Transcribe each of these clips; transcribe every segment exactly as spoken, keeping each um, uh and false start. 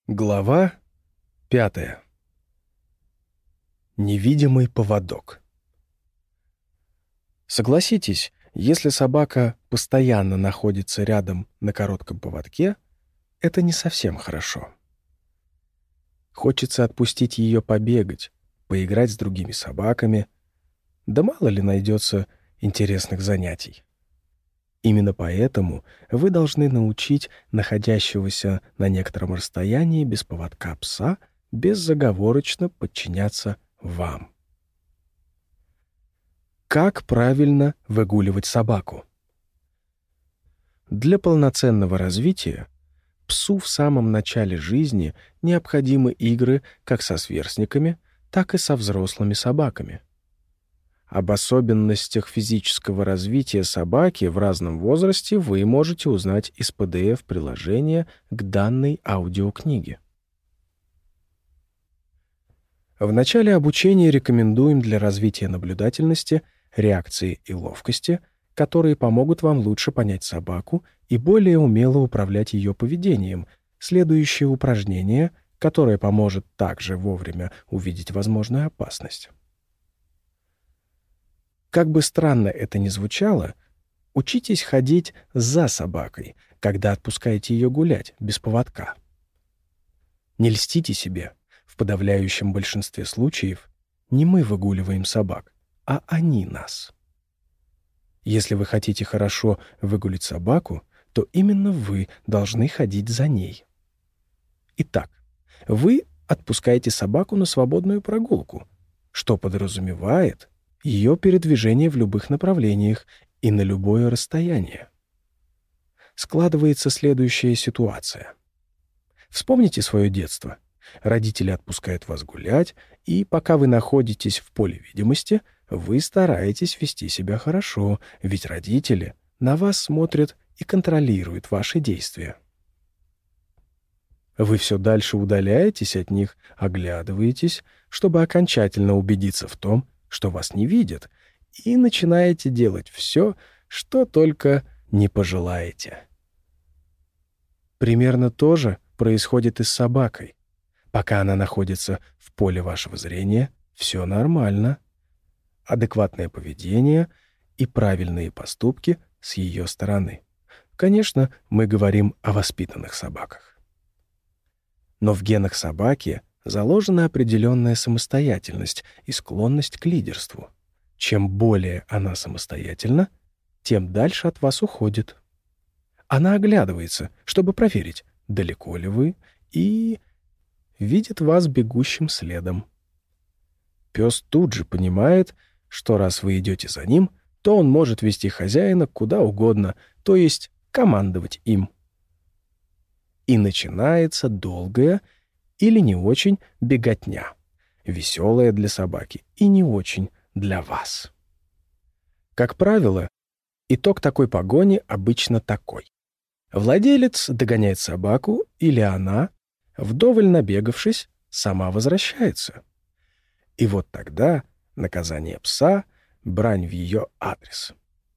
Глава пятая. Невидимый поводок. Согласитесь, если собака постоянно находится рядом на коротком поводке, это не совсем хорошо. Хочется отпустить ее побегать, поиграть с другими собаками, да мало ли найдется интересных занятий. Именно поэтому вы должны научить находящегося на некотором расстоянии без поводка пса безоговорочно подчиняться вам. Как правильно выгуливать собаку? Для полноценного развития псу в самом начале жизни необходимы игры как со сверстниками, так и со взрослыми собаками. Об особенностях физического развития собаки в разном возрасте вы можете узнать из пи ди эф-приложения к данной аудиокниге. В начале обучения рекомендуем для развития наблюдательности, реакции и ловкости, которые помогут вам лучше понять собаку и более умело управлять ее поведением, следующее упражнение, которое поможет также вовремя увидеть возможную опасность. Как бы странно это ни звучало, учитесь ходить за собакой, когда отпускаете ее гулять без поводка. Не льстите себе. В подавляющем большинстве случаев не мы выгуливаем собак, а они нас. Если вы хотите хорошо выгулить собаку, то именно вы должны ходить за ней. Итак, вы отпускаете собаку на свободную прогулку, что подразумевает ее передвижение в любых направлениях и на любое расстояние. Складывается следующая ситуация. Вспомните свое детство. Родители отпускают вас гулять, и пока вы находитесь в поле видимости, вы стараетесь вести себя хорошо, ведь родители на вас смотрят и контролируют ваши действия. Вы все дальше удаляетесь от них, оглядываетесь, чтобы окончательно убедиться в том, что вас не видят, и начинаете делать все, что только не пожелаете. Примерно то же происходит и с собакой. Пока она находится в поле вашего зрения, все нормально. Адекватное поведение и правильные поступки с ее стороны. Конечно, мы говорим о воспитанных собаках. Но в генах собаки заложена определенная самостоятельность и склонность к лидерству. Чем более она самостоятельна, тем дальше от вас уходит. Она оглядывается, чтобы проверить, далеко ли вы, и видит вас бегущим следом. Пес тут же понимает, что раз вы идете за ним, то он может вести хозяина куда угодно, то есть командовать им. И начинается долгая или не очень беготня, веселая для собаки и не очень для вас. Как правило, итог такой погони обычно такой. Владелец догоняет собаку, или она, вдоволь набегавшись, сама возвращается. И вот тогда наказание пса — брань в ее адрес.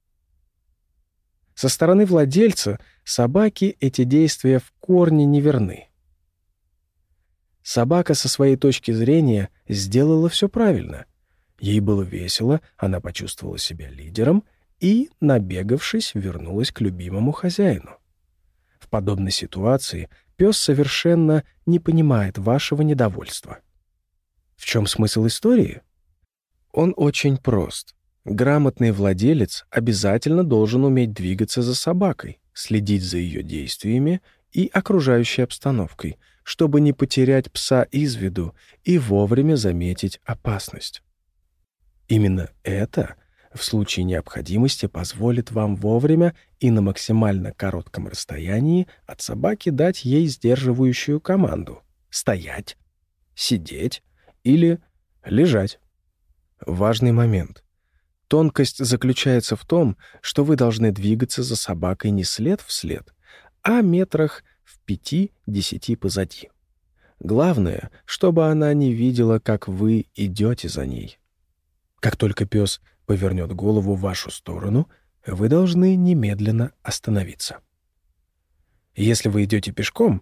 Со стороны владельца собаки эти действия в корне не верны. Собака со своей точки зрения сделала все правильно. Ей было весело, она почувствовала себя лидером и, набегавшись, вернулась к любимому хозяину. В подобной ситуации пес совершенно не понимает вашего недовольства. В чем смысл истории? Он очень прост. Грамотный владелец обязательно должен уметь двигаться за собакой, следить за ее действиями и окружающей обстановкой, чтобы не потерять пса из виду и вовремя заметить опасность. Именно это в случае необходимости позволит вам вовремя и на максимально коротком расстоянии от собаки дать ей сдерживающую команду — стоять, сидеть или лежать. Важный момент. Тонкость заключается в том, что вы должны двигаться за собакой не след в след, а метрах в пяти-десяти позади. Главное, чтобы она не видела, как вы идете за ней. Как только пес повернет голову в вашу сторону, вы должны немедленно остановиться. Если вы идете пешком,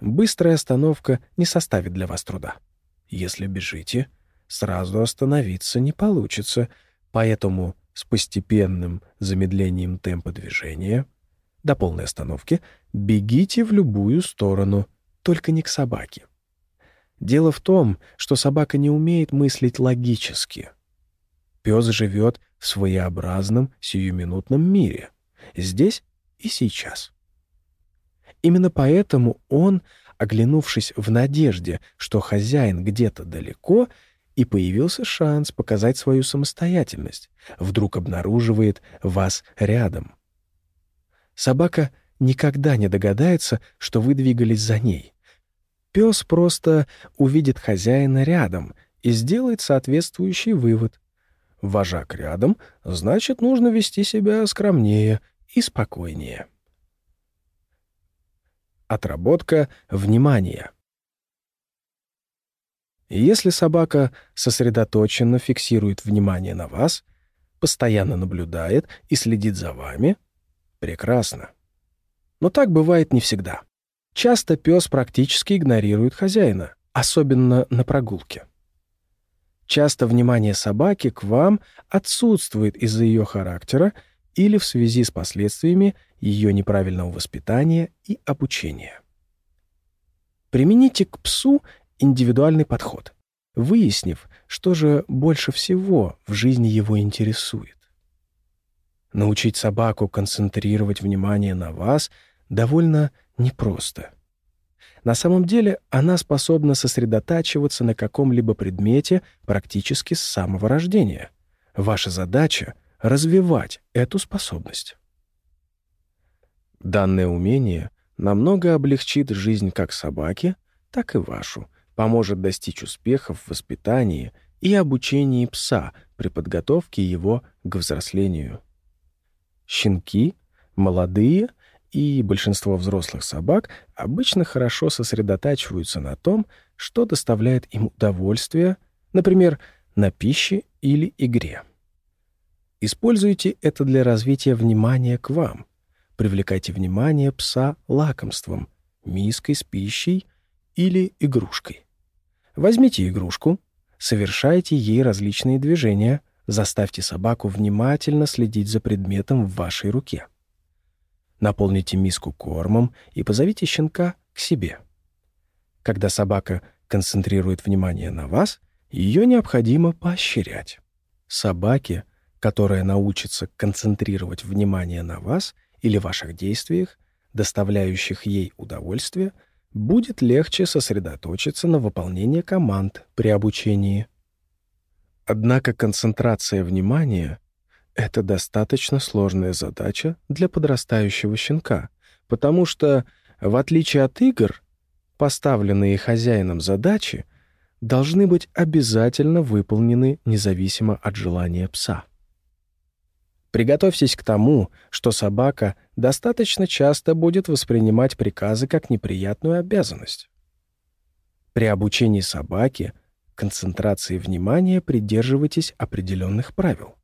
быстрая остановка не составит для вас труда. Если бежите, сразу остановиться не получится, поэтому с постепенным замедлением темпа движения до полной остановки бегите в любую сторону, только не к собаке. Дело в том, что собака не умеет мыслить логически. Пес живет в своеобразном сиюминутном мире, здесь и сейчас. Именно поэтому он, оглянувшись в надежде, что хозяин где-то далеко, и появился шанс показать свою самостоятельность, вдруг обнаруживает вас рядом. Собака никогда не догадается, что вы двигались за ней. Пес просто увидит хозяина рядом и сделает соответствующий вывод. Вожак рядом, значит, нужно вести себя скромнее и спокойнее. Отработка внимания. Если собака сосредоточенно фиксирует внимание на вас, постоянно наблюдает и следит за вами, прекрасно. Но так бывает не всегда. Часто пес практически игнорирует хозяина, особенно на прогулке. Часто внимание собаки к вам отсутствует из-за ее характера или в связи с последствиями ее неправильного воспитания и обучения. Примените к псу индивидуальный подход, выяснив, что же больше всего в жизни его интересует. Научить собаку концентрировать внимание на вас довольно непросто. На самом деле она способна сосредотачиваться на каком-либо предмете практически с самого рождения. Ваша задача — развивать эту способность. Данное умение намного облегчит жизнь как собаки, так и вашу, поможет достичь успехов в воспитании и обучении пса при подготовке его к взрослению. Щенки, молодые и большинство взрослых собак обычно хорошо сосредотачиваются на том, что доставляет им удовольствие, например, на пище или игре. Используйте это для развития внимания к вам. Привлекайте внимание пса лакомством, миской с пищей или игрушкой. Возьмите игрушку, совершайте ей различные движения, заставьте собаку внимательно следить за предметом в вашей руке. Наполните миску кормом и позовите щенка к себе. Когда собака концентрирует внимание на вас, ее необходимо поощрять. Собаке, которая научится концентрировать внимание на вас или ваших действиях, доставляющих ей удовольствие, будет легче сосредоточиться на выполнении команд при обучении. Однако концентрация внимания — это достаточно сложная задача для подрастающего щенка, потому что, в отличие от игр, поставленные хозяином задачи должны быть обязательно выполнены независимо от желания пса. Приготовьтесь к тому, что собака достаточно часто будет воспринимать приказы как неприятную обязанность. При обучении собаки концентрации внимания придерживайтесь определенных правил.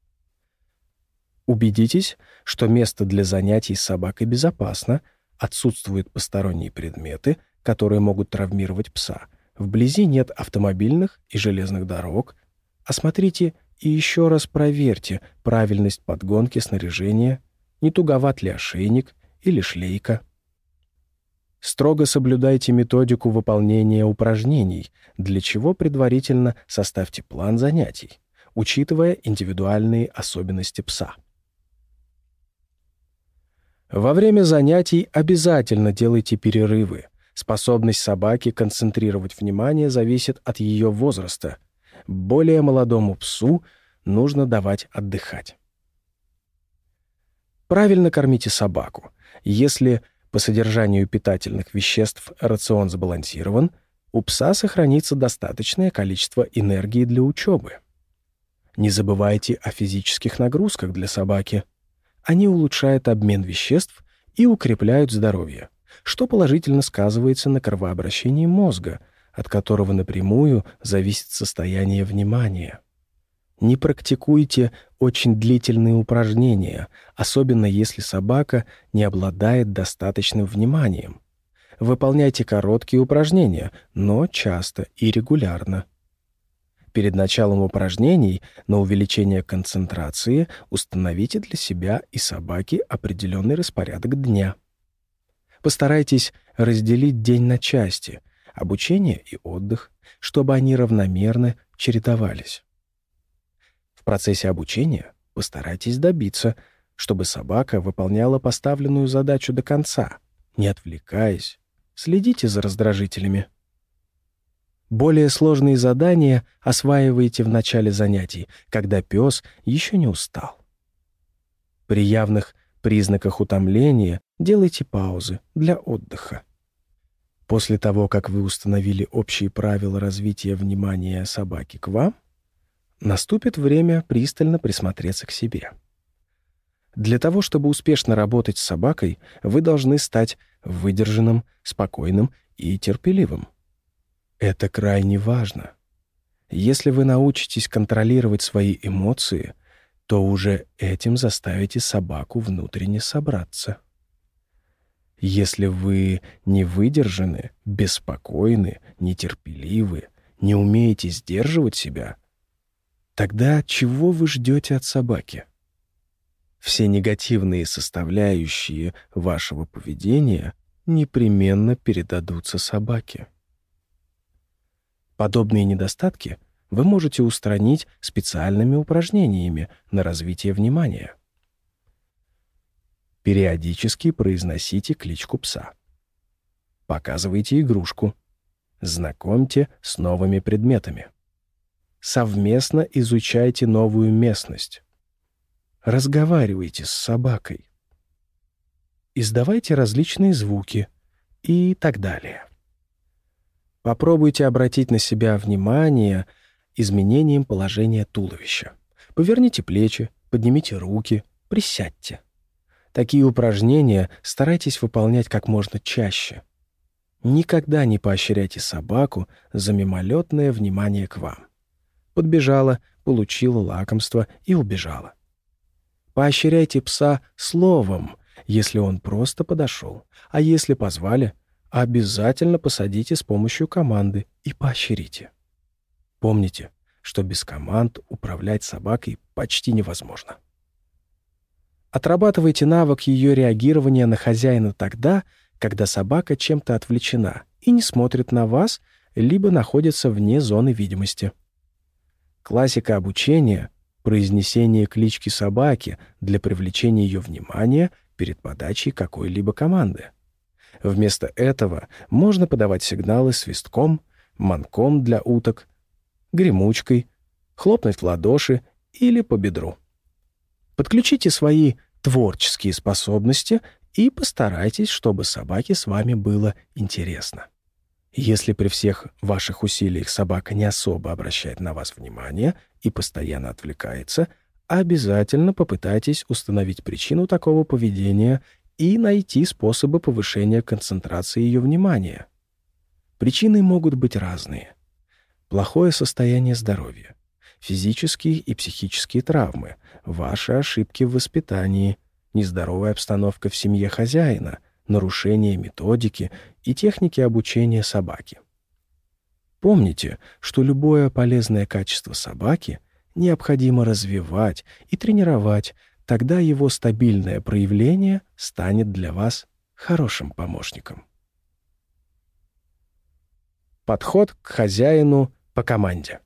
Убедитесь, что место для занятий с собакой безопасно, отсутствуют посторонние предметы, которые могут травмировать пса, вблизи нет автомобильных и железных дорог. Осмотрите и еще раз проверьте правильность подгонки снаряжения, не туговат ли ошейник или шлейка. Строго соблюдайте методику выполнения упражнений, для чего предварительно составьте план занятий, учитывая индивидуальные особенности пса. Во время занятий обязательно делайте перерывы. Способность собаки концентрировать внимание зависит от ее возраста. Более молодому псу нужно давать отдыхать. Правильно кормите собаку. Если по содержанию питательных веществ рацион сбалансирован, у пса сохранится достаточное количество энергии для учебы. Не забывайте о физических нагрузках для собаки. Они улучшают обмен веществ и укрепляют здоровье, что положительно сказывается на кровообращении мозга, от которого напрямую зависит состояние внимания. Не практикуйте очень длительные упражнения, особенно если собака не обладает достаточным вниманием. выполняйте короткие упражнения, но часто и регулярно. Перед началом упражнений на увеличение концентрации установите для себя и собаки определенный распорядок дня. Постарайтесь разделить день на части — обучение и отдых, чтобы они равномерно чередовались. В процессе обучения постарайтесь добиться, чтобы собака выполняла поставленную задачу до конца, не отвлекаясь. Следите за раздражителями. Более сложные задания осваивайте в начале занятий, когда пес еще не устал. При явных признаках утомления делайте паузы для отдыха. После того, как вы установили общие правила развития внимания собаки к вам, наступит время пристально присмотреться к себе. Для того, чтобы успешно работать с собакой, вы должны стать выдержанным, спокойным и терпеливым. Это крайне важно. Если вы научитесь контролировать свои эмоции, то уже этим заставите собаку внутренне собраться. Если вы не выдержаны, беспокойны, нетерпеливы, не умеете сдерживать себя, тогда чего вы ждете от собаки? Все негативные составляющие вашего поведения непременно передадутся собаке. Подобные недостатки вы можете устранить специальными упражнениями на развитие внимания. Периодически произносите кличку пса. Показывайте игрушку. Знакомьте с новыми предметами. Совместно изучайте новую местность. Разговаривайте с собакой. Издавайте различные звуки и так далее. Попробуйте обратить на себя внимание изменением положения туловища. Поверните плечи, поднимите руки, присядьте. Такие упражнения старайтесь выполнять как можно чаще. Никогда не поощряйте собаку за мимолетное внимание к вам. Подбежала, получила лакомство и убежала. Поощряйте пса словом, если он просто подошел, а если позвали, обязательно посадите с помощью команды и поощрите. Помните, что без команд управлять собакой почти невозможно. Отрабатывайте навык ее реагирования на хозяина тогда, когда собака чем-то отвлечена и не смотрит на вас, либо находится вне зоны видимости. Классика обучения — произнесение клички собаки для привлечения ее внимания перед подачей какой-либо команды. Вместо этого можно подавать сигналы свистком, манком для уток, гремучкой, хлопнуть в ладоши или по бедру. Подключите свои творческие способности и постарайтесь, чтобы собаке с вами было интересно. Если при всех ваших усилиях собака не особо обращает на вас внимание и постоянно отвлекается, обязательно попытайтесь установить причину такого поведения и найти способы повышения концентрации ее внимания. Причины могут быть разные. Плохое состояние здоровья, физические и психические травмы, ваши ошибки в воспитании, нездоровая обстановка в семье хозяина, нарушение методики и техники обучения собаки. Помните, что любое полезное качество собаки необходимо развивать и тренировать, тогда его стабильное проявление станет для вас хорошим помощником. Подход к хозяину по команде.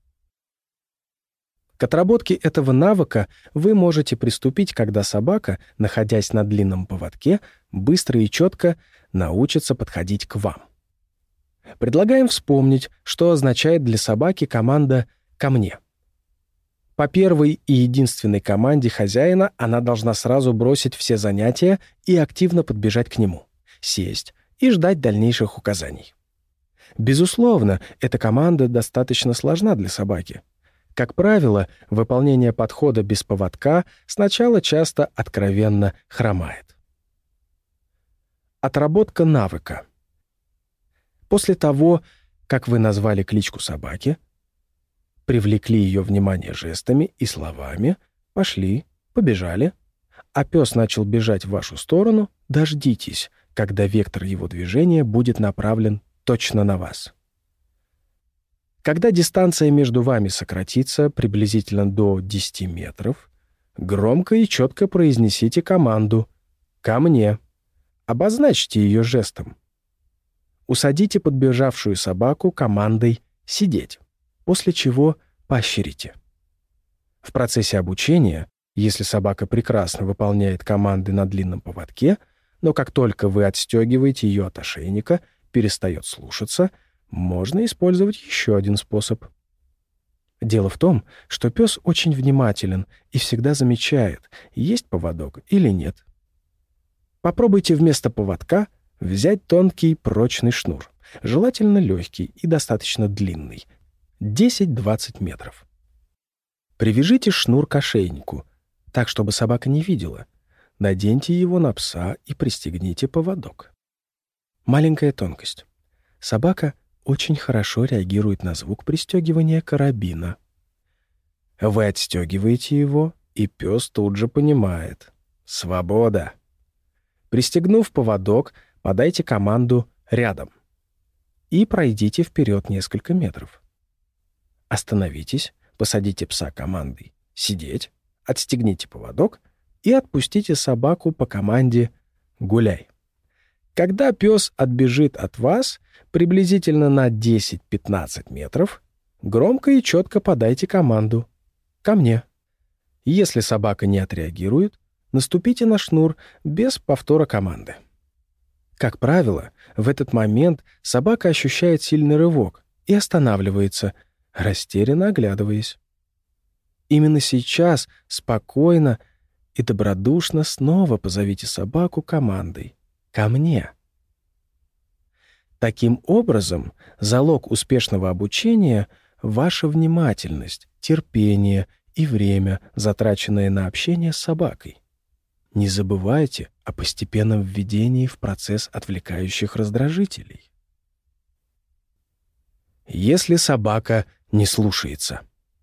К отработке этого навыка вы можете приступить, когда собака, находясь на длинном поводке, быстро и четко научится подходить к вам. Предлагаем вспомнить, что означает для собаки команда «ко мне». По первой и единственной команде хозяина она должна сразу бросить все занятия и активно подбежать к нему, сесть и ждать дальнейших указаний. Безусловно, эта команда достаточно сложна для собаки. Как правило, выполнение подхода без поводка сначала часто откровенно хромает. Отработка навыка. После того, как вы назвали кличку собаки, привлекли ее внимание жестами и словами, пошли, побежали, а пес начал бежать в вашу сторону, дождитесь, когда вектор его движения будет направлен точно на вас. Когда дистанция между вами сократится приблизительно до десяти метров, громко и четко произнесите команду «Ко мне». Обозначьте ее жестом. Усадите подбежавшую собаку командой «Сидеть», после чего поощрите. В процессе обучения, если собака прекрасно выполняет команды на длинном поводке, но как только вы отстегиваете ее от ошейника, перестает слушаться, можно использовать еще один способ. Дело в том, что пес очень внимателен и всегда замечает, есть поводок или нет. Попробуйте вместо поводка взять тонкий прочный шнур, желательно легкий и достаточно длинный, десять-двадцать метров. Привяжите шнур к ошейнику, так, чтобы собака не видела. Наденьте его на пса и пристегните поводок. Маленькая тонкость. Собака очень хорошо реагирует на звук пристегивания карабина. Вы отстегиваете его, и пес тут же понимает. Свобода. Пристегнув поводок, подайте команду «рядом» и пройдите вперед несколько метров. Остановитесь, посадите пса командой «сидеть», отстегните поводок и отпустите собаку по команде «гуляй». Когда пес отбежит от вас приблизительно на десять-пятнадцать метров, громко и четко подайте команду «ко мне». Если собака не отреагирует, наступите на шнур без повтора команды. Как правило, в этот момент собака ощущает сильный рывок и останавливается, растерянно оглядываясь. Именно сейчас спокойно и добродушно снова позовите собаку командой «ко мне». Таким образом, залог успешного обучения — ваша внимательность, терпение и время, затраченное на общение с собакой. Не забывайте о постепенном введении в процесс отвлекающих раздражителей. Если собака не слушается.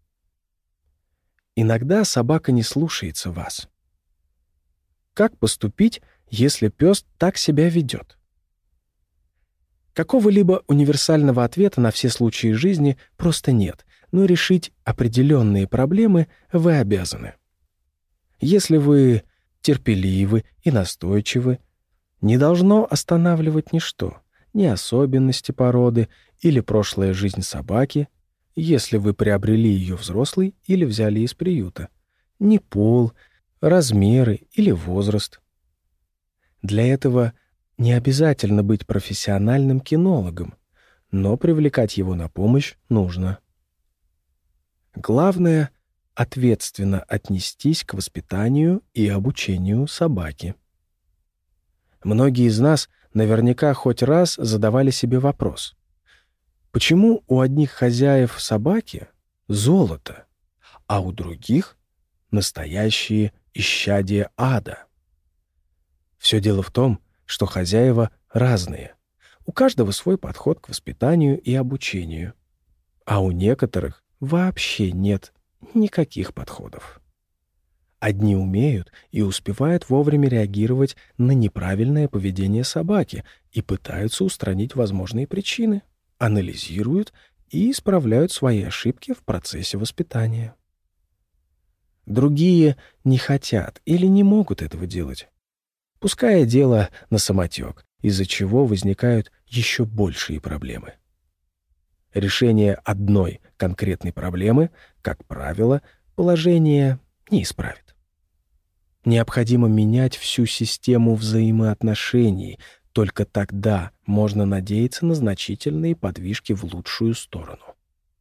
Иногда собака не слушается вас. Как поступить, если пес так себя ведет? Какого-либо универсального ответа на все случаи жизни просто нет, но решить определенные проблемы вы обязаны. Если вы терпеливы и настойчивы, не должно останавливать ничто, ни особенности породы или прошлая жизнь собаки, если вы приобрели ее взрослой или взяли из приюта, ни пол, размеры или возраст. Для этого не обязательно быть профессиональным кинологом, но привлекать его на помощь нужно. Главное — ответственно отнестись к воспитанию и обучению собаки. Многие из нас наверняка хоть раз задавали себе вопрос: почему у одних хозяев собаки золото, а у других настоящие исчадия ада? Все дело в том, что хозяева разные. У каждого свой подход к воспитанию и обучению, а у некоторых вообще нет никаких подходов. Одни умеют и успевают вовремя реагировать на неправильное поведение собаки и пытаются устранить возможные причины, анализируют и исправляют свои ошибки в процессе воспитания. Другие не хотят или не могут этого делать, пуская дело на самотек, из-за чего возникают еще большие проблемы. Решение одной конкретной проблемы, как правило, положение не исправит. Необходимо менять всю систему взаимоотношений, только тогда можно надеяться на значительные подвижки в лучшую сторону.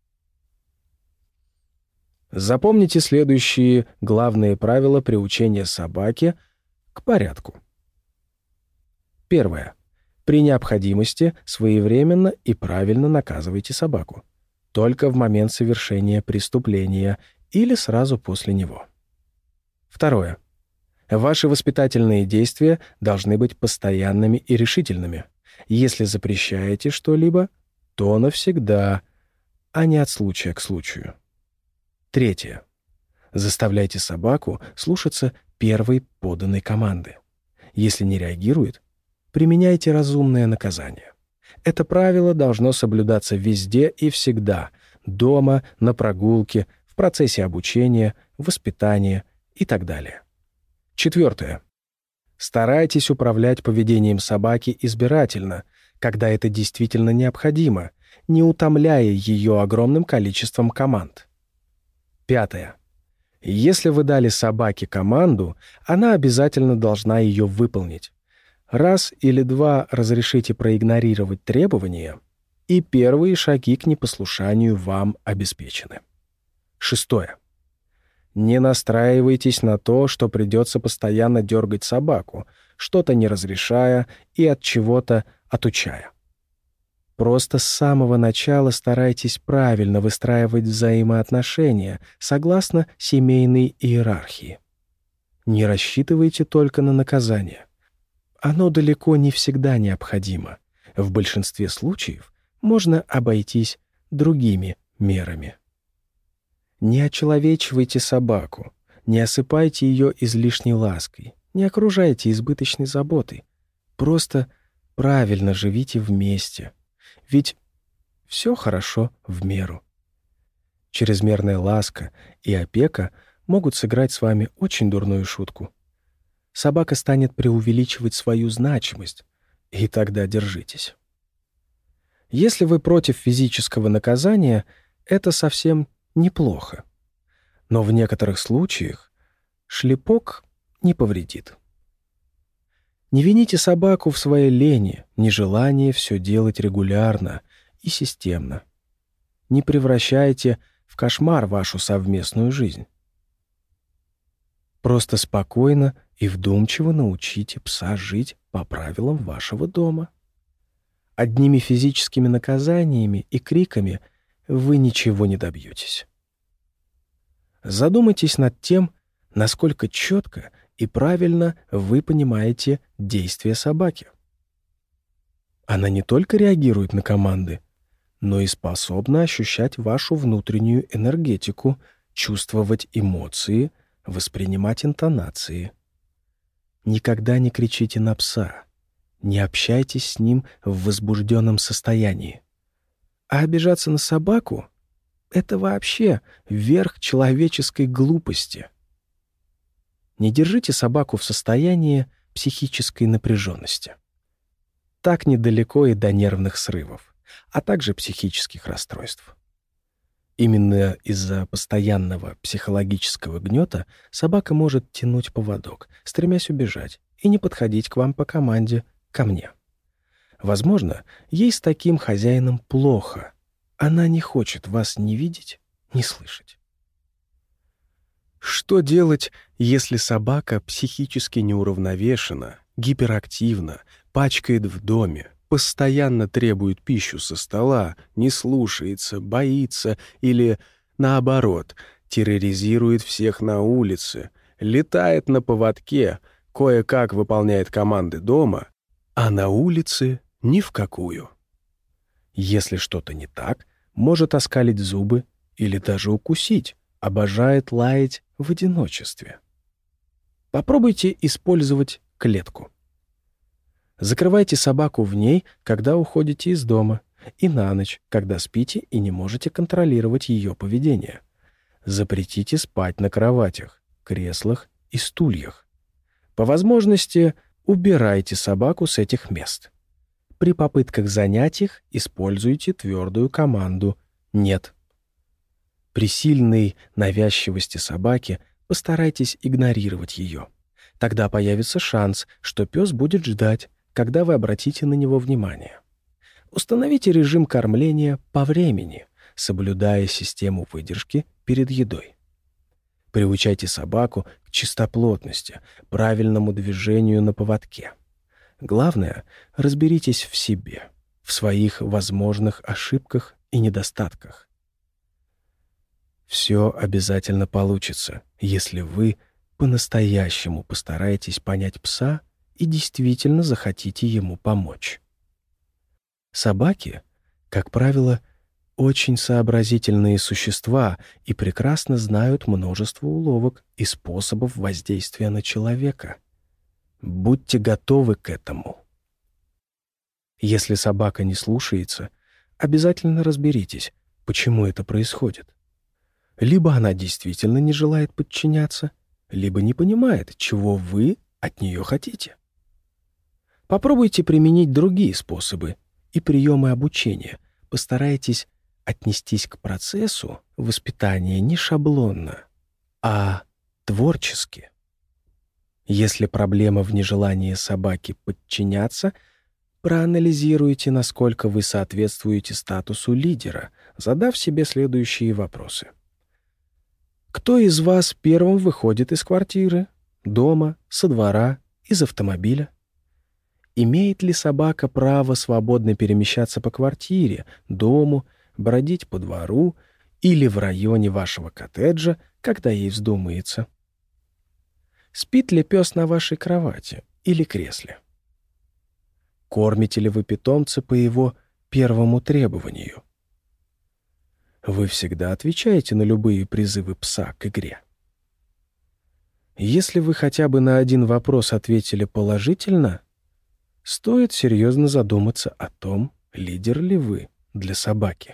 Запомните следующие главные правила приучения собаки к порядку. Первое. При необходимости своевременно и правильно наказывайте собаку, только в момент совершения преступления или сразу после него. Второе. Ваши воспитательные действия должны быть постоянными и решительными. Если запрещаете что-либо, то навсегда, а не от случая к случаю. Третье. Заставляйте собаку слушаться первой поданной команды. Если не реагирует, Применяйте разумное наказание. Это правило должно соблюдаться везде и всегда: дома, на прогулке, в процессе обучения, воспитания и так далее. Четвертое. Старайтесь управлять поведением собаки избирательно, когда это действительно необходимо, не утомляя ее огромным количеством команд. Пятое. Если вы дали собаке команду, она обязательно должна ее выполнить. Раз или два разрешите проигнорировать требования, и первые шаги к непослушанию вам обеспечены. Шестое. Не настраивайтесь на то, что придется постоянно дергать собаку, что-то не разрешая и от чего-то отучая. Просто с самого начала старайтесь правильно выстраивать взаимоотношения согласно семейной иерархии. Не рассчитывайте только на наказание. Оно далеко не всегда необходимо. В большинстве случаев можно обойтись другими мерами. Не очеловечивайте собаку, не осыпайте ее излишней лаской, не окружайте избыточной заботой. Просто правильно живите вместе. Ведь все хорошо в меру. Чрезмерная ласка и опека могут сыграть с вами очень дурную шутку. Собака станет преувеличивать свою значимость, и тогда держитесь. Если вы против физического наказания, это совсем неплохо. Но в некоторых случаях шлепок не повредит. Не вините собаку в своей лени, нежелании все делать регулярно и системно. Не превращайте в кошмар вашу совместную жизнь. Просто спокойно и вдумчиво научите пса жить по правилам вашего дома. Одними физическими наказаниями и криками вы ничего не добьетесь. Задумайтесь над тем, насколько четко и правильно вы понимаете действия собаки. Она не только реагирует на команды, но и способна ощущать вашу внутреннюю энергетику, чувствовать эмоции, воспринимать интонации. Никогда не кричите на пса, не общайтесь с ним в возбужденном состоянии. А обижаться на собаку — это вообще верх человеческой глупости. Не держите собаку в состоянии психической напряженности. Так недалеко и до нервных срывов, а также психических расстройств. Именно из-за постоянного психологического гнета собака может тянуть поводок, стремясь убежать и не подходить к вам по команде «ко мне». Возможно, ей с таким хозяином плохо. Она не хочет вас ни видеть, ни слышать. Что делать, если собака психически неуравновешена, гиперактивна, пачкает в доме, постоянно требует пищу со стола, не слушается, боится или, наоборот, терроризирует всех на улице, летает на поводке, кое-как выполняет команды дома, а на улице ни в какую? Если что-то не так, может оскалить зубы или даже укусить, обожает лаять в одиночестве. Попробуйте использовать клетку. Закрывайте собаку в ней, когда уходите из дома, и на ночь, когда спите и не можете контролировать ее поведение. Запретите спать на кроватях, креслах и стульях. По возможности убирайте собаку с этих мест. При попытках занять их используйте твердую команду «нет». При сильной навязчивости собаки постарайтесь игнорировать ее. Тогда появится шанс, что пес будет ждать, когда вы обратите на него внимание. Установите режим кормления по времени, соблюдая систему выдержки перед едой. Приучайте собаку к чистоплотности, правильному движению на поводке. Главное, разберитесь в себе, в своих возможных ошибках и недостатках. Все обязательно получится, если вы по-настоящему постараетесь понять пса и действительно захотите ему помочь. Собаки, как правило, очень сообразительные существа и прекрасно знают множество уловок и способов воздействия на человека. Будьте готовы к этому. Если собака не слушается, обязательно разберитесь, почему это происходит. Либо она действительно не желает подчиняться, либо не понимает, чего вы от нее хотите. Попробуйте применить другие способы и приемы обучения. Постарайтесь отнестись к процессу воспитания не шаблонно, а творчески. Если проблема в нежелании собаки подчиняться, проанализируйте, насколько вы соответствуете статусу лидера, задав себе следующие вопросы. Кто из вас первым выходит из квартиры, дома, со двора, из автомобиля? Имеет ли собака право свободно перемещаться по квартире, дому, бродить по двору или в районе вашего коттеджа, когда ей вздумается? Спит ли пес на вашей кровати или кресле? Кормите ли вы питомца по его первому требованию? Вы всегда отвечаете на любые призывы пса к игре. Если вы хотя бы на один вопрос ответили положительно, стоит серьезно задуматься о том, лидер ли вы для собаки.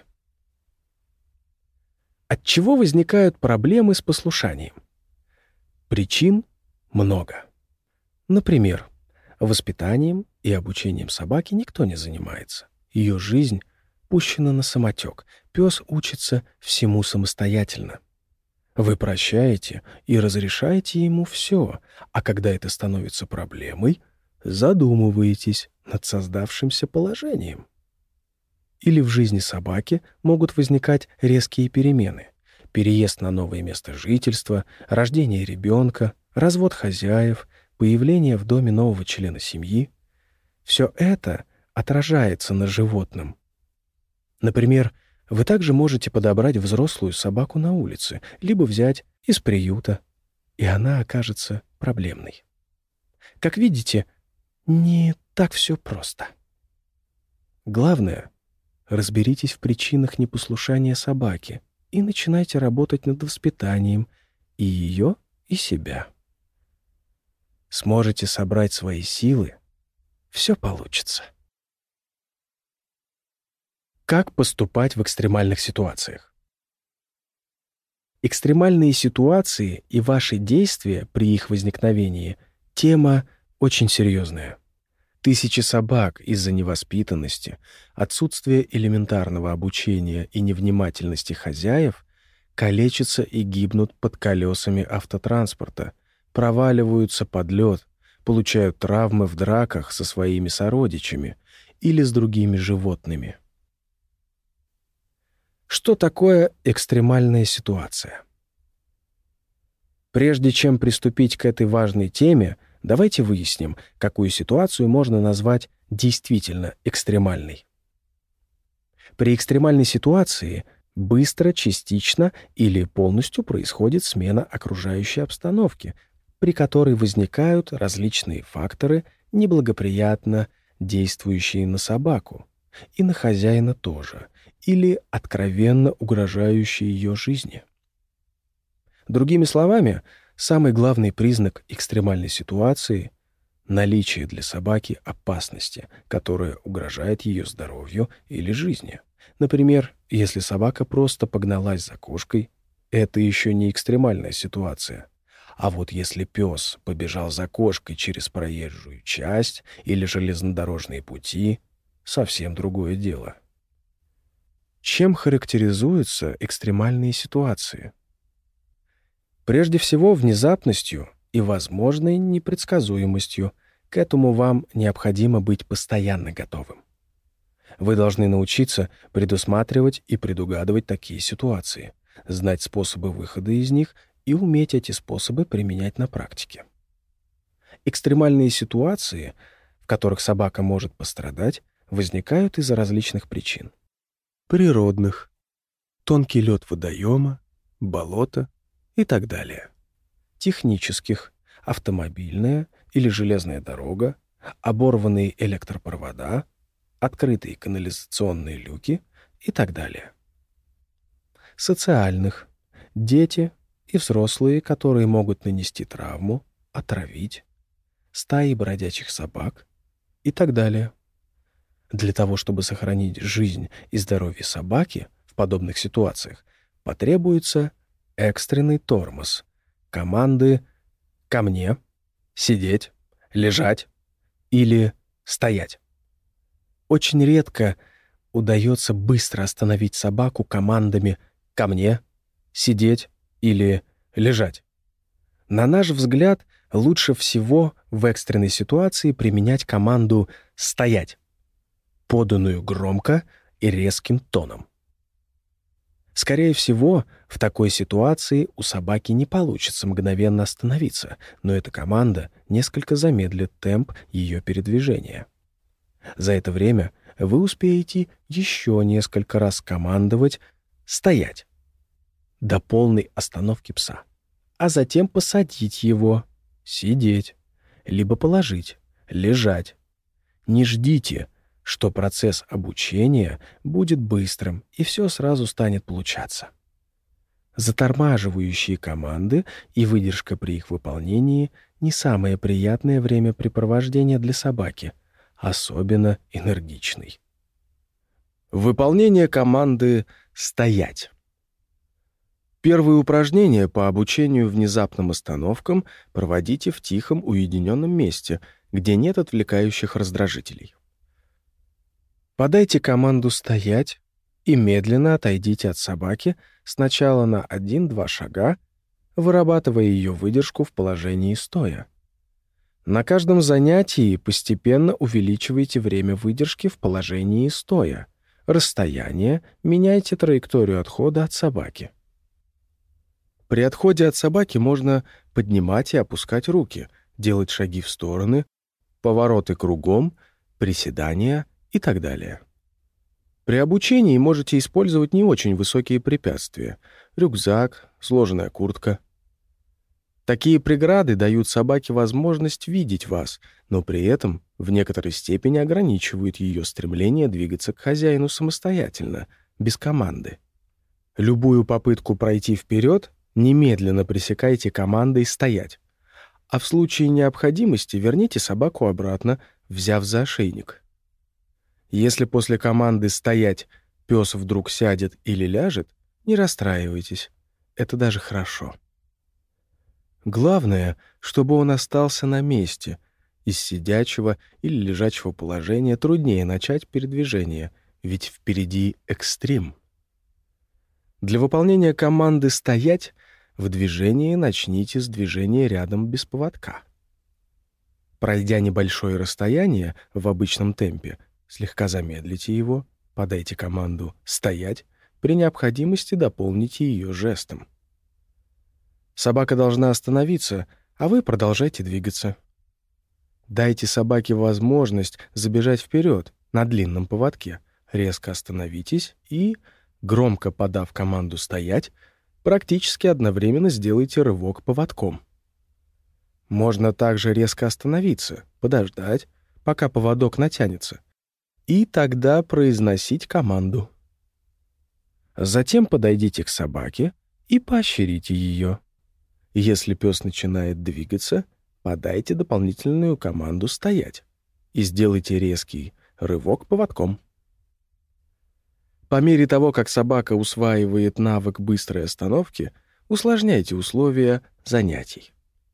От чего возникают проблемы с послушанием? Причин много. Например, воспитанием и обучением собаки никто не занимается. Ее жизнь пущена на самотек. Пес учится всему самостоятельно. Вы прощаете и разрешаете ему все, а когда это становится проблемой, задумываетесь над создавшимся положением. Или в жизни собаки могут возникать резкие перемены. Переезд на новое место жительства, рождение ребенка, развод хозяев, появление в доме нового члена семьи. Все это отражается на животном. Например, вы также можете подобрать взрослую собаку на улице, либо взять из приюта, и она окажется проблемной. Как видите, не так все просто. Главное, разберитесь в причинах непослушания собаки и начинайте работать над воспитанием и ее, и себя. Сможете собрать свои силы, все получится. Как поступать в экстремальных ситуациях? Экстремальные ситуации и ваши действия при их возникновении — тема очень серьезная. Тысячи собак из-за невоспитанности, отсутствия элементарного обучения и невнимательности хозяев калечатся и гибнут под колесами автотранспорта, проваливаются под лед, получают травмы в драках со своими сородичами или с другими животными. Что такое экстремальная ситуация? Прежде чем приступить к этой важной теме, давайте выясним, какую ситуацию можно назвать действительно экстремальной. При экстремальной ситуации быстро, частично или полностью происходит смена окружающей обстановки, при которой возникают различные факторы, неблагоприятно действующие на собаку, и на хозяина тоже, или откровенно угрожающие ее жизни. Другими словами, самый главный признак экстремальной ситуации — наличие для собаки опасности, которая угрожает ее здоровью или жизни. Например, если собака просто погналась за кошкой, это еще не экстремальная ситуация. А вот если пес побежал за кошкой через проезжую часть или железнодорожные пути — совсем другое дело. Чем характеризуются экстремальные ситуации? Прежде всего, внезапностью и возможной непредсказуемостью. К этому вам необходимо быть постоянно готовым. Вы должны научиться предусматривать и предугадывать такие ситуации, знать способы выхода из них и уметь эти способы применять на практике. Экстремальные ситуации, в которых собака может пострадать, возникают из-за различных причин. Природных, тонкий лед водоема, болото и так далее. Технических, автомобильная или железная дорога, оборванные электропровода, открытые канализационные люки и так далее. Социальных, дети и взрослые, которые могут нанести травму, отравить, стаи бродячих собак и так далее. Для того, чтобы сохранить жизнь и здоровье собаки в подобных ситуациях, потребуется экстренный тормоз. Команды «ко мне», «сидеть», «лежать» или «стоять». Очень редко удается быстро остановить собаку командами «ко мне», «сидеть» или «лежать». На наш взгляд, лучше всего в экстренной ситуации применять команду «стоять», поданную громко и резким тоном. Скорее всего, в такой ситуации у собаки не получится мгновенно остановиться, но эта команда несколько замедлит темп ее передвижения. За это время вы успеете еще несколько раз командовать «стоять» до полной остановки пса, а затем посадить его, сидеть, либо положить, лежать. Не ждите, что процесс обучения будет быстрым и все сразу станет получаться. Затормаживающие команды и выдержка при их выполнении не самое приятное времяпрепровождение для собаки, особенно энергичной. Выполнение команды «стоять». Первые упражнения по обучению внезапным остановкам проводите в тихом, уединенном месте, где нет отвлекающих раздражителей. Подайте команду «стоять» и медленно отойдите от собаки сначала на один-два шага, вырабатывая ее выдержку в положении стоя. На каждом занятии постепенно увеличивайте время выдержки в положении стоя. Расстояние, меняйте траекторию отхода от собаки. При отходе от собаки можно поднимать и опускать руки, делать шаги в стороны, повороты кругом, приседания и так далее. При обучении можете использовать не очень высокие препятствия — рюкзак, сложенная куртка. Такие преграды дают собаке возможность видеть вас, но при этом в некоторой степени ограничивают ее стремление двигаться к хозяину самостоятельно, без команды. Любую попытку пройти вперед немедленно пресекайте командой «стоять», а в случае необходимости верните собаку обратно, взяв за ошейник. Если после команды «стоять» пес вдруг сядет или ляжет, не расстраивайтесь, это даже хорошо. Главное, чтобы он остался на месте. Из сидячего или лежачего положения труднее начать передвижение, ведь впереди экстрим. Для выполнения команды «стоять» в движении начните с движения рядом без поводка. Пройдя небольшое расстояние в обычном темпе, слегка замедлите его, подайте команду «стоять», при необходимости дополните ее жестом. Собака должна остановиться, а вы продолжайте двигаться. Дайте собаке возможность забежать вперед на длинном поводке, резко остановитесь и, громко подав команду «стоять», практически одновременно сделайте рывок поводком. Можно также резко остановиться, подождать, пока поводок натянется, и тогда произносить команду. Затем подойдите к собаке и поощрите ее. Если пес начинает двигаться, подайте дополнительную команду «стоять» и сделайте резкий рывок поводком. По мере того, как собака усваивает навык быстрой остановки, усложняйте условия занятий.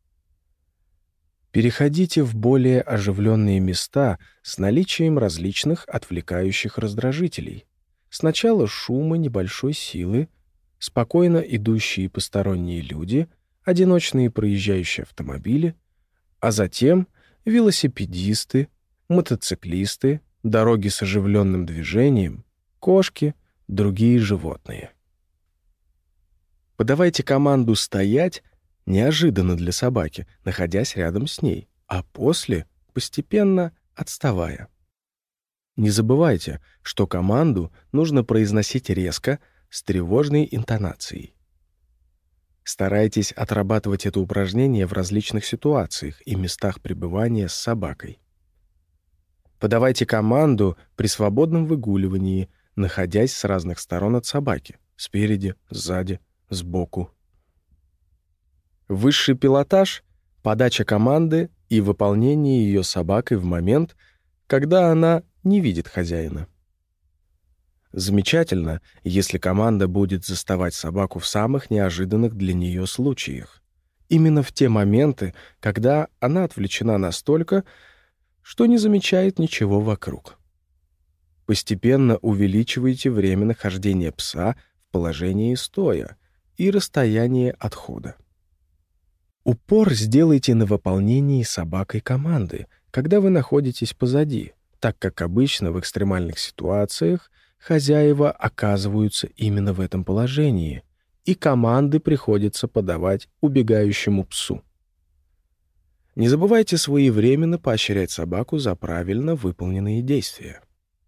Переходите в более оживленные места с наличием различных отвлекающих раздражителей. Сначала шума небольшой силы, спокойно идущие посторонние люди, одиночные проезжающие автомобили, а затем велосипедисты, мотоциклисты, дороги с оживленным движением, кошки, другие животные. Подавайте команду «стоять» неожиданно для собаки, находясь рядом с ней, а после постепенно отставая. Не забывайте, что команду нужно произносить резко, с тревожной интонацией. Старайтесь отрабатывать это упражнение в различных ситуациях и местах пребывания с собакой. Подавайте команду при свободном выгуливании, находясь с разных сторон от собаки — спереди, сзади, сбоку. Высший пилотаж — подача команды и выполнение ее собакой в момент, когда она не видит хозяина. Замечательно, если команда будет заставать собаку в самых неожиданных для нее случаях. Именно в те моменты, когда она отвлечена настолько, что не замечает ничего вокруг. Постепенно увеличивайте время нахождения пса в положении стоя и расстояние отхода. Упор сделайте на выполнении собакой команды, когда вы находитесь позади, так как обычно в экстремальных ситуациях хозяева оказываются именно в этом положении, и команды приходится подавать убегающему псу. Не забывайте своевременно поощрять собаку за правильно выполненные действия.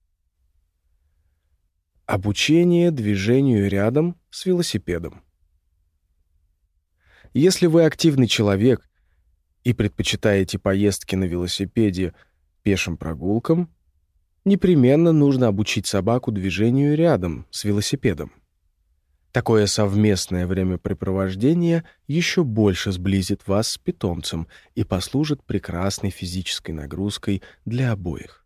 Обучение движению рядом с велосипедом. Если вы активный человек и предпочитаете поездки на велосипеде пешим прогулкам, непременно нужно обучить собаку движению рядом с велосипедом. Такое совместное времяпрепровождение еще больше сблизит вас с питомцем и послужит прекрасной физической нагрузкой для обоих.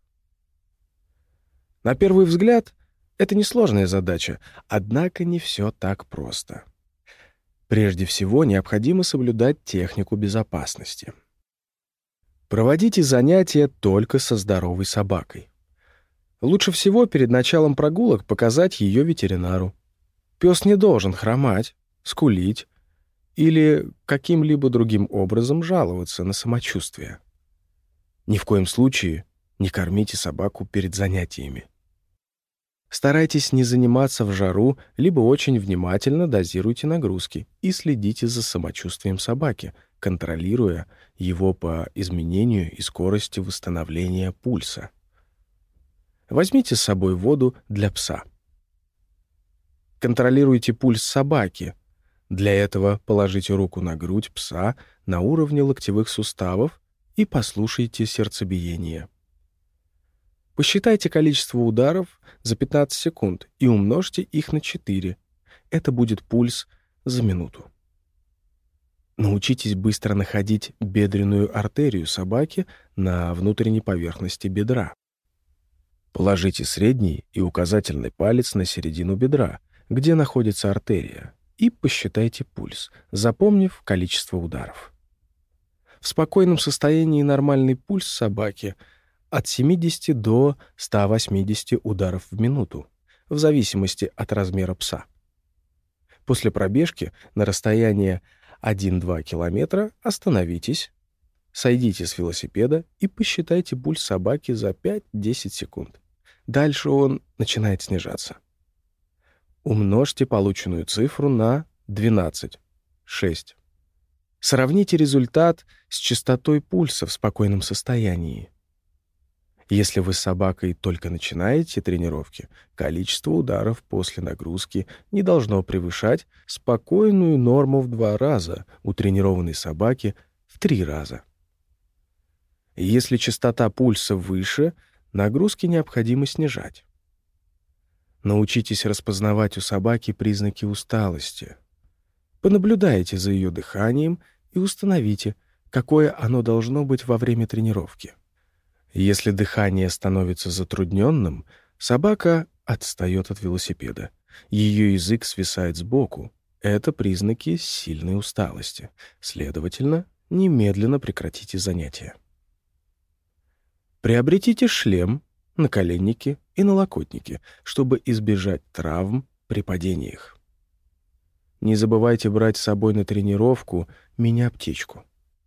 На первый взгляд, это несложная задача, однако не все так просто. Прежде всего, необходимо соблюдать технику безопасности. Проводите занятия только со здоровой собакой. Лучше всего перед началом прогулок показать ее ветеринару. Пес не должен хромать, скулить или каким-либо другим образом жаловаться на самочувствие. Ни в коем случае не кормите собаку перед занятиями. Старайтесь не заниматься в жару, либо очень внимательно дозируйте нагрузки и следите за самочувствием собаки, контролируя его по изменению и скорости восстановления пульса. Возьмите с собой воду для пса. Контролируйте пульс собаки. Для этого положите руку на грудь пса на уровне локтевых суставов и послушайте сердцебиение. Посчитайте количество ударов за пятнадцать секунд и умножьте их на четыре. Это будет пульс за минуту. Научитесь быстро находить бедренную артерию собаки на внутренней поверхности бедра. Положите средний и указательный палец на середину бедра, где находится артерия, и посчитайте пульс, запомнив количество ударов. В спокойном состоянии нормальный пульс собаки от семидесяти до ста восьмидесяти ударов в минуту, в зависимости от размера пса. После пробежки на расстояние один-два километра остановитесь, сойдите с велосипеда и посчитайте пульс собаки за пять-десять секунд. Дальше он начинает снижаться. Умножьте полученную цифру на двенадцать, шесть. Сравните результат с частотой пульса в спокойном состоянии. Если вы с собакой только начинаете тренировки, количество ударов после нагрузки не должно превышать спокойную норму в два раза, у тренированной собаки в три раза. Если частота пульса выше, нагрузки необходимо снижать. Научитесь распознавать у собаки признаки усталости. Понаблюдайте за ее дыханием и установите, какое оно должно быть во время тренировки. Если дыхание становится затрудненным, собака отстает от велосипеда. Ее язык свисает сбоку. Это признаки сильной усталости. Следовательно, немедленно прекратите занятия. Приобретите шлем, наколенники и налокотники, чтобы избежать травм при падениях. Не забывайте брать с собой на тренировку мини-аптечку.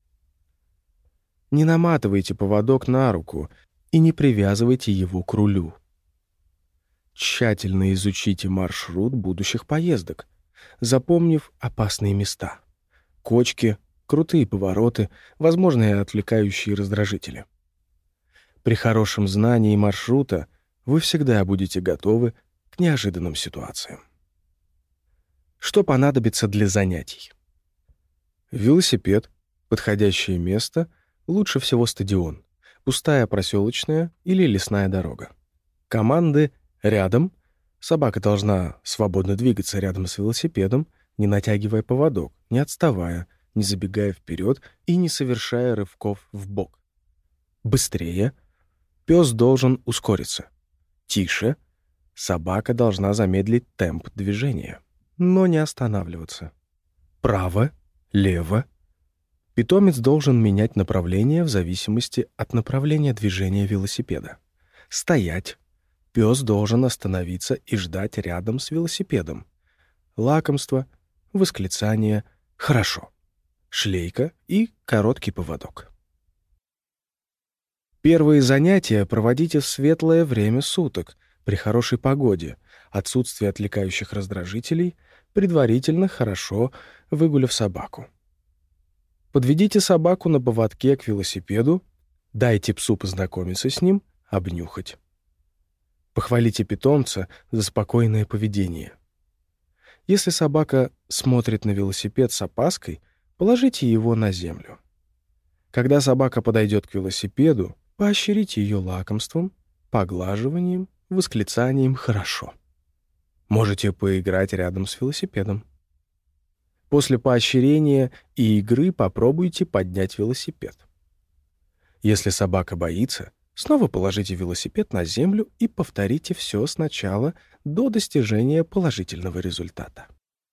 Не наматывайте поводок на руку и не привязывайте его к рулю. Тщательно изучите маршрут будущих поездок, запомнив опасные места — кочки, крутые повороты, возможные отвлекающие раздражители. При хорошем знании маршрута вы всегда будете готовы к неожиданным ситуациям. Что понадобится для занятий? Велосипед, подходящее место — лучше всего стадион, пустая проселочная или лесная дорога. Команды рядом. Собака должна свободно двигаться рядом с велосипедом, не натягивая поводок, не отставая, не забегая вперед и не совершая рывков вбок. Быстрее. Пес должен ускориться. Тише. Собака должна замедлить темп движения, но не останавливаться. Право, лево. Питомец должен менять направление в зависимости от направления движения велосипеда. Стоять. Пес должен остановиться и ждать рядом с велосипедом. Лакомство, восклицание «хорошо». Шлейка и короткий поводок. Первые занятия проводите в светлое время суток, при хорошей погоде, отсутствии отвлекающих раздражителей, предварительно хорошо выгуляв собаку. Подведите собаку на поводке к велосипеду, дайте псу познакомиться с ним, обнюхать. Похвалите питомца за спокойное поведение. Если собака смотрит на велосипед с опаской, положите его на землю. Когда собака подойдет к велосипеду, поощрите ее лакомством, поглаживанием, восклицанием «хорошо». Можете поиграть рядом с велосипедом. После поощрения и игры попробуйте поднять велосипед. Если собака боится, снова положите велосипед на землю и повторите все сначала до достижения положительного результата.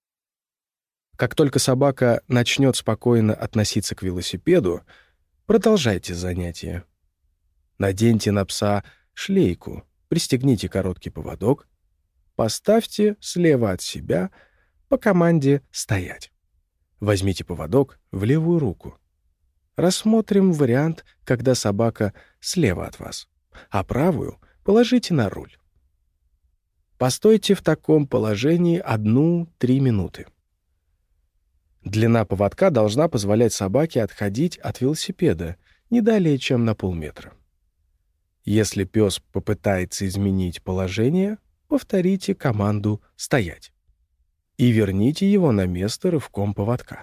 Как только собака начнет спокойно относиться к велосипеду, продолжайте занятие. Наденьте на пса шлейку, пристегните короткий поводок, поставьте слева от себя по команде «стоять». Возьмите поводок в левую руку. Рассмотрим вариант, когда собака слева от вас, а правую положите на руль. Постойте в таком положении одну-три минуты. Длина поводка должна позволять собаке отходить от велосипеда не далее, чем на полметра. Если пес попытается изменить положение, повторите команду «стоять» и верните его на место рывком поводка.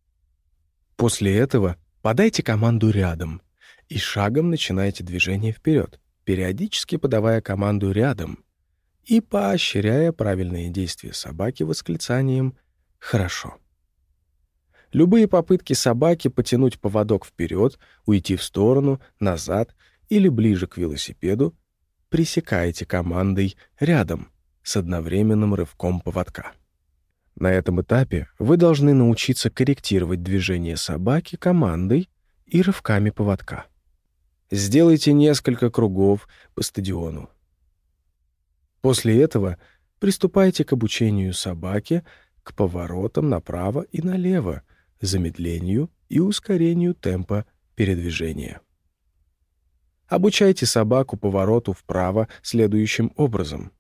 После этого подайте команду «рядом» и шагом начинайте движение вперед, периодически подавая команду «рядом» и поощряя правильные действия собаки восклицанием «хорошо». Любые попытки собаки потянуть поводок вперед, уйти в сторону, назад или ближе к велосипеду пресекайте командой «рядом» с одновременным рывком поводка. На этом этапе вы должны научиться корректировать движение собаки командой и рывками поводка. Сделайте несколько кругов по стадиону. После этого приступайте к обучению собаки к поворотам направо и налево, замедлению и ускорению темпа передвижения. Обучайте собаку повороту вправо следующим образом.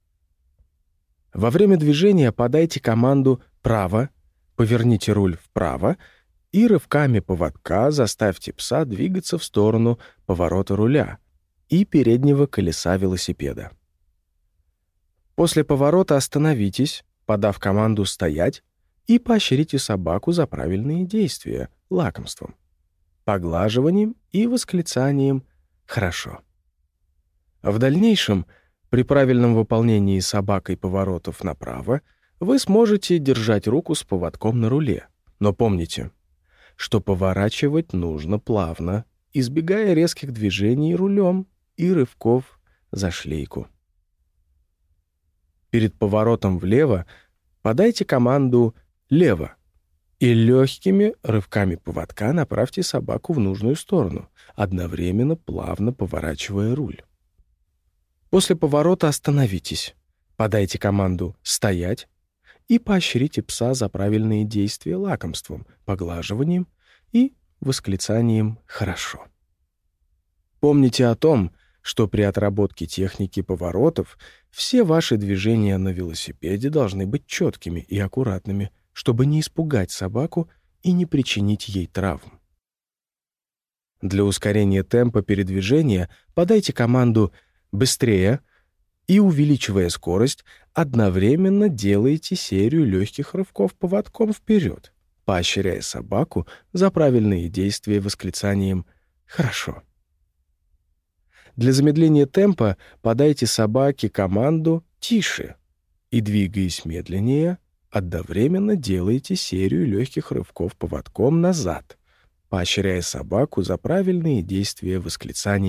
Во время движения подайте команду «право», поверните руль вправо и рывками поводка заставьте пса двигаться в сторону поворота руля и переднего колеса велосипеда. После поворота остановитесь, подав команду «стоять», и поощрите собаку за правильные действия лакомством, поглаживанием и восклицанием «хорошо». В дальнейшем, при правильном выполнении собакой поворотов направо, вы сможете держать руку с поводком на руле. Но помните, что поворачивать нужно плавно, избегая резких движений рулем и рывков за шлейку. Перед поворотом влево подайте команду «лево» и легкими рывками поводка направьте собаку в нужную сторону, одновременно плавно поворачивая руль. После поворота остановитесь, подайте команду «стоять» и поощрите пса за правильные действия лакомством, поглаживанием и восклицанием «хорошо». Помните о том, что при отработке техники поворотов все ваши движения на велосипеде должны быть четкими и аккуратными, чтобы не испугать собаку и не причинить ей травм. Для ускорения темпа передвижения подайте команду «быстрее» и, увеличивая скорость, одновременно делайте серию легких рывков поводком вперед, поощряя собаку за правильные действия восклицанием «хорошо». Для замедления темпа подайте собаке команду «тише» и, двигаясь медленнее, одновременно делайте серию легких рывков поводком назад, поощряя собаку за правильные действия восклицанием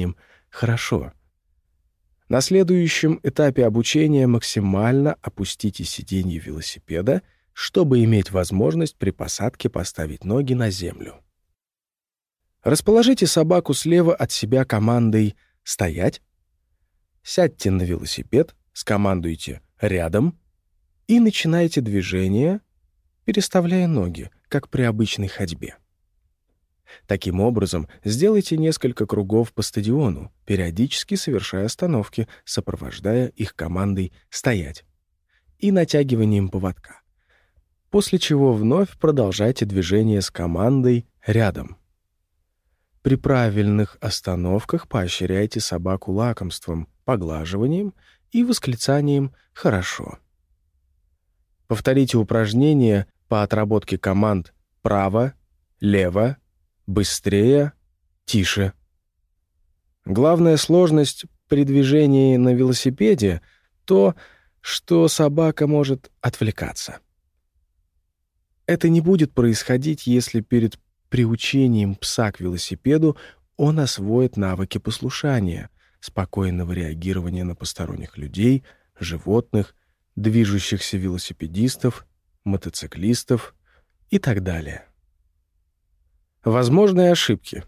Хорошо. На следующем этапе обучения максимально опустите сиденье велосипеда, чтобы иметь возможность при посадке поставить ноги на землю. Расположите собаку слева от себя командой «Стоять». Сядьте на велосипед, скомандуйте «Рядом» и начинайте движение, переставляя ноги, как при обычной ходьбе. Таким образом, сделайте несколько кругов по стадиону, периодически совершая остановки, сопровождая их командой «Стоять» и натягиванием поводка. После чего вновь продолжайте движение с командой «Рядом». При правильных остановках поощряйте собаку лакомством, поглаживанием и восклицанием «Хорошо». Повторите упражнения по отработке команд «Право», «Лево», «Быстрее», «Тише». Главная сложность при движении на велосипеде — то, что собака может отвлекаться. Это не будет происходить, если перед приучением пса к велосипеду он освоит навыки послушания, спокойного реагирования на посторонних людей, животных, движущихся велосипедистов, мотоциклистов и так далее. Возможные ошибки.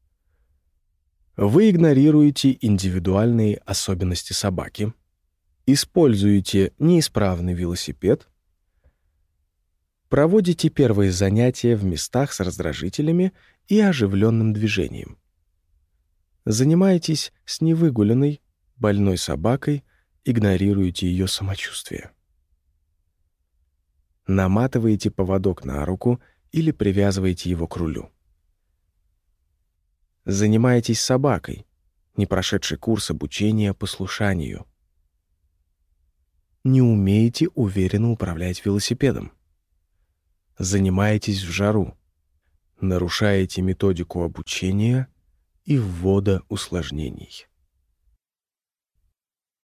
Вы игнорируете индивидуальные особенности собаки, используете неисправный велосипед, проводите первые занятия в местах с раздражителями и оживленным движением, занимаетесь с невыгуленной, больной собакой, игнорируете ее самочувствие, наматываете поводок на руку или привязываете его к рулю. Занимаетесь с собакой, не прошедшей курс обучения послушанию. Не умеете уверенно управлять велосипедом. Занимаетесь в жару. Нарушаете методику обучения и ввода усложнений.